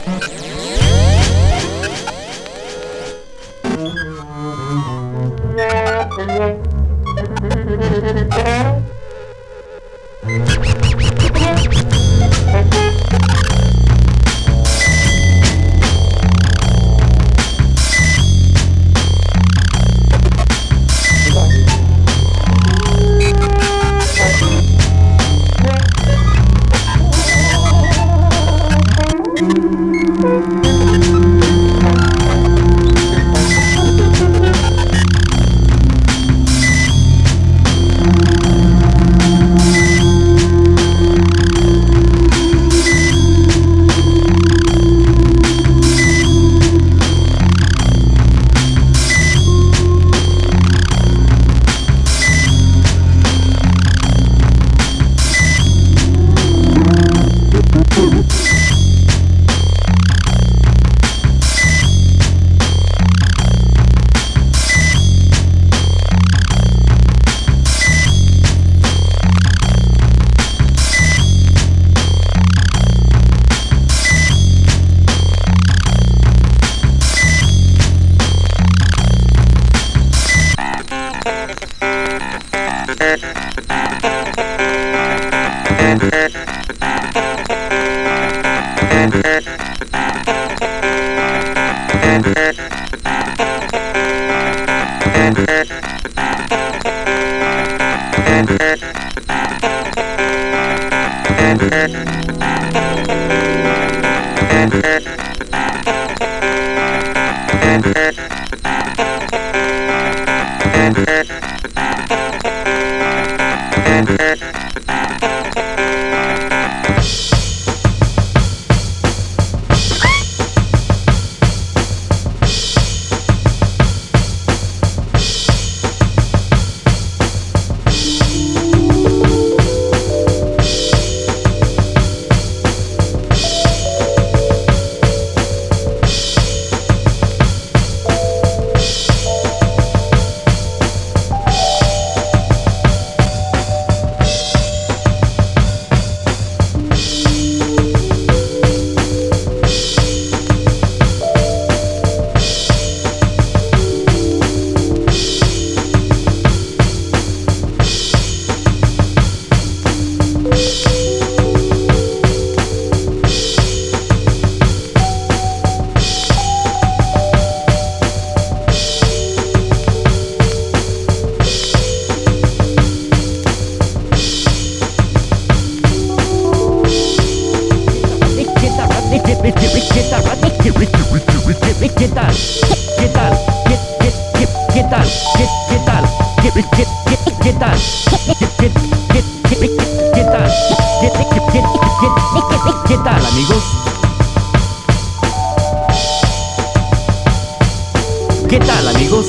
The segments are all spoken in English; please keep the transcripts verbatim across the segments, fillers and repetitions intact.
¿Qué tal, amigos?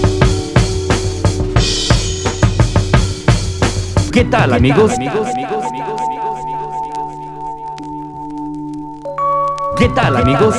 ¿Qué tal, amigos? ¿Qué tal, amigos?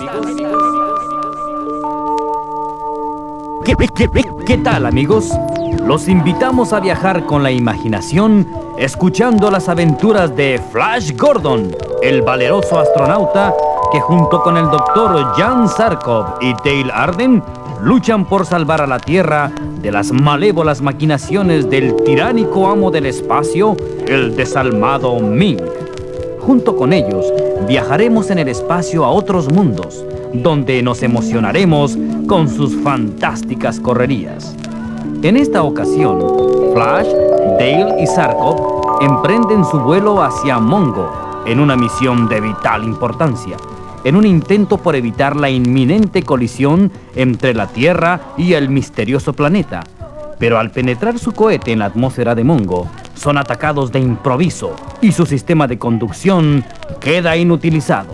¿Qué, qué, qué, qué tal, amigos? Los invitamos a viajar con la imaginación, escuchando las aventuras de Flash Gordon, el valeroso astronauta que junto con el doctor Jan Zarkov y Dale Arden luchan por salvar a la Tierra de las malévolas maquinaciones del tiránico amo del espacio, el desalmado Ming. Junto con ellos, viajaremos en el espacio a otros mundos, donde nos emocionaremos con sus fantásticas correrías. En esta ocasión, Flash, Dale y Zarkov emprenden su vuelo hacia Mongo en una misión de vital importancia, en un intento por evitar la inminente colisión entre la Tierra y el misterioso planeta. Pero al penetrar su cohete en la atmósfera de Mongo, son atacados de improviso y su sistema de conducción queda inutilizado.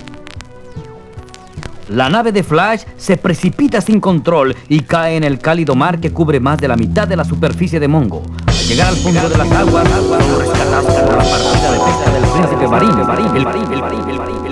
La nave de Flash se precipita sin control y cae en el cálido mar que cubre más de la mitad de la superficie de Mongo. Al llegar al fondo de las aguas, son rescatados por la partida de pesca del príncipe Barim, el Barim, el Barim, el Barim, el Barim.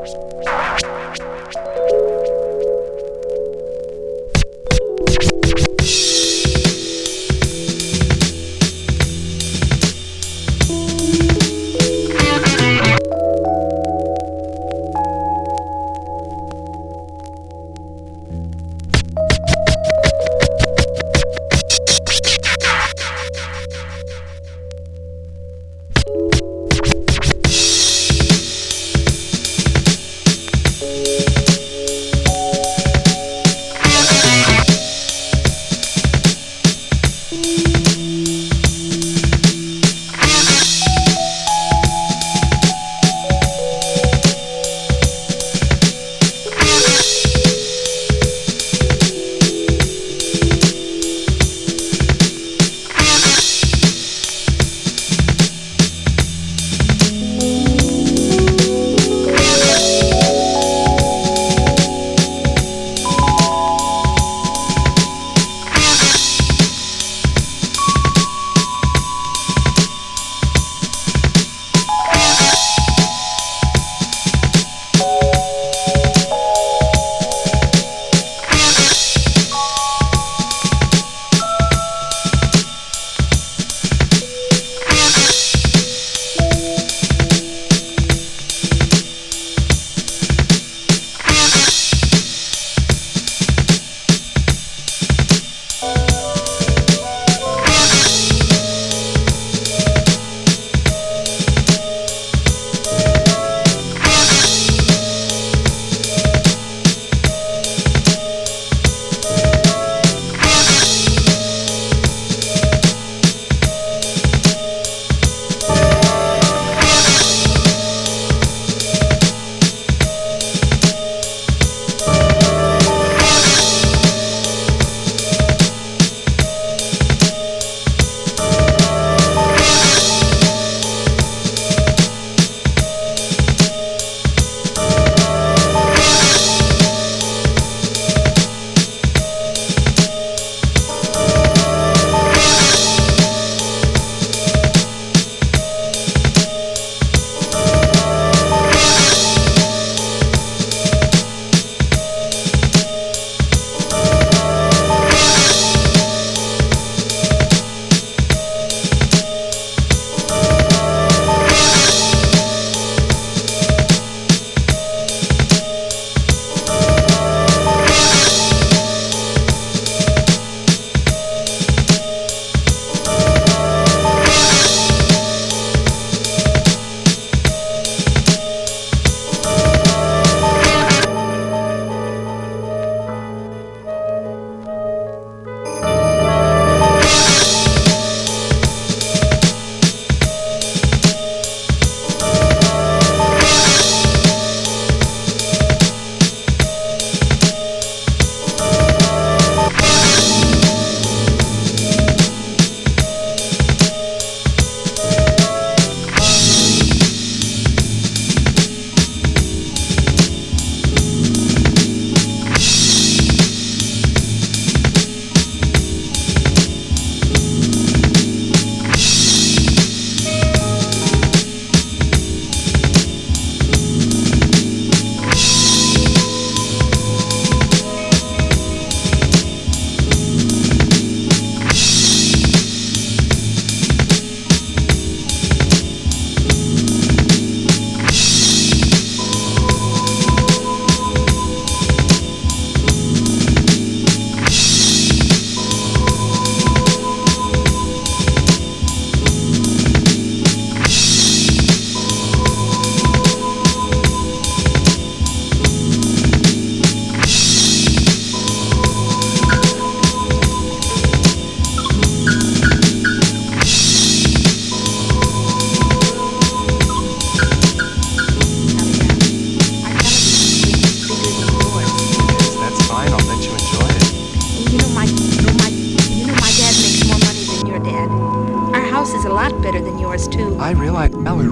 I realize,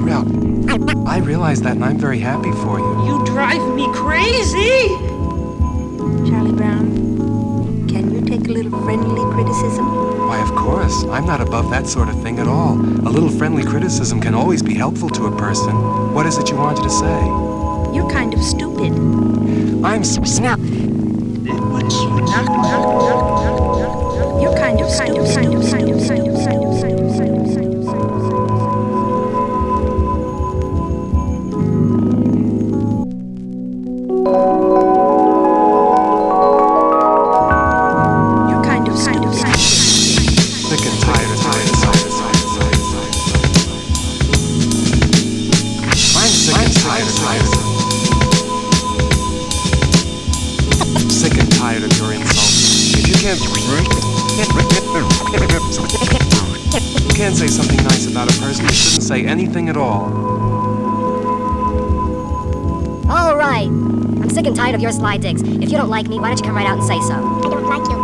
I realize that, and I'm very happy for you. You drive me crazy! Charlie Brown, can you take a little friendly criticism? Why, of course. I'm not above that sort of thing at all. A little friendly criticism can always be helpful to a person. What is it you wanted to say? You're kind of stupid. I'm s- Now, You're kind of kind of kind of kind of kind of kind of kind of You're kind of kind of kind of sick and tired of tired of tired of tired I'm sick and tired of tired of sick and tired of your insults. If you can't you can't say something nice about a person, you shouldn't say anything at all. all right. I'm sick and tired of your sly digs. If you don't like me, why don't you come right out and say so? I don't like you.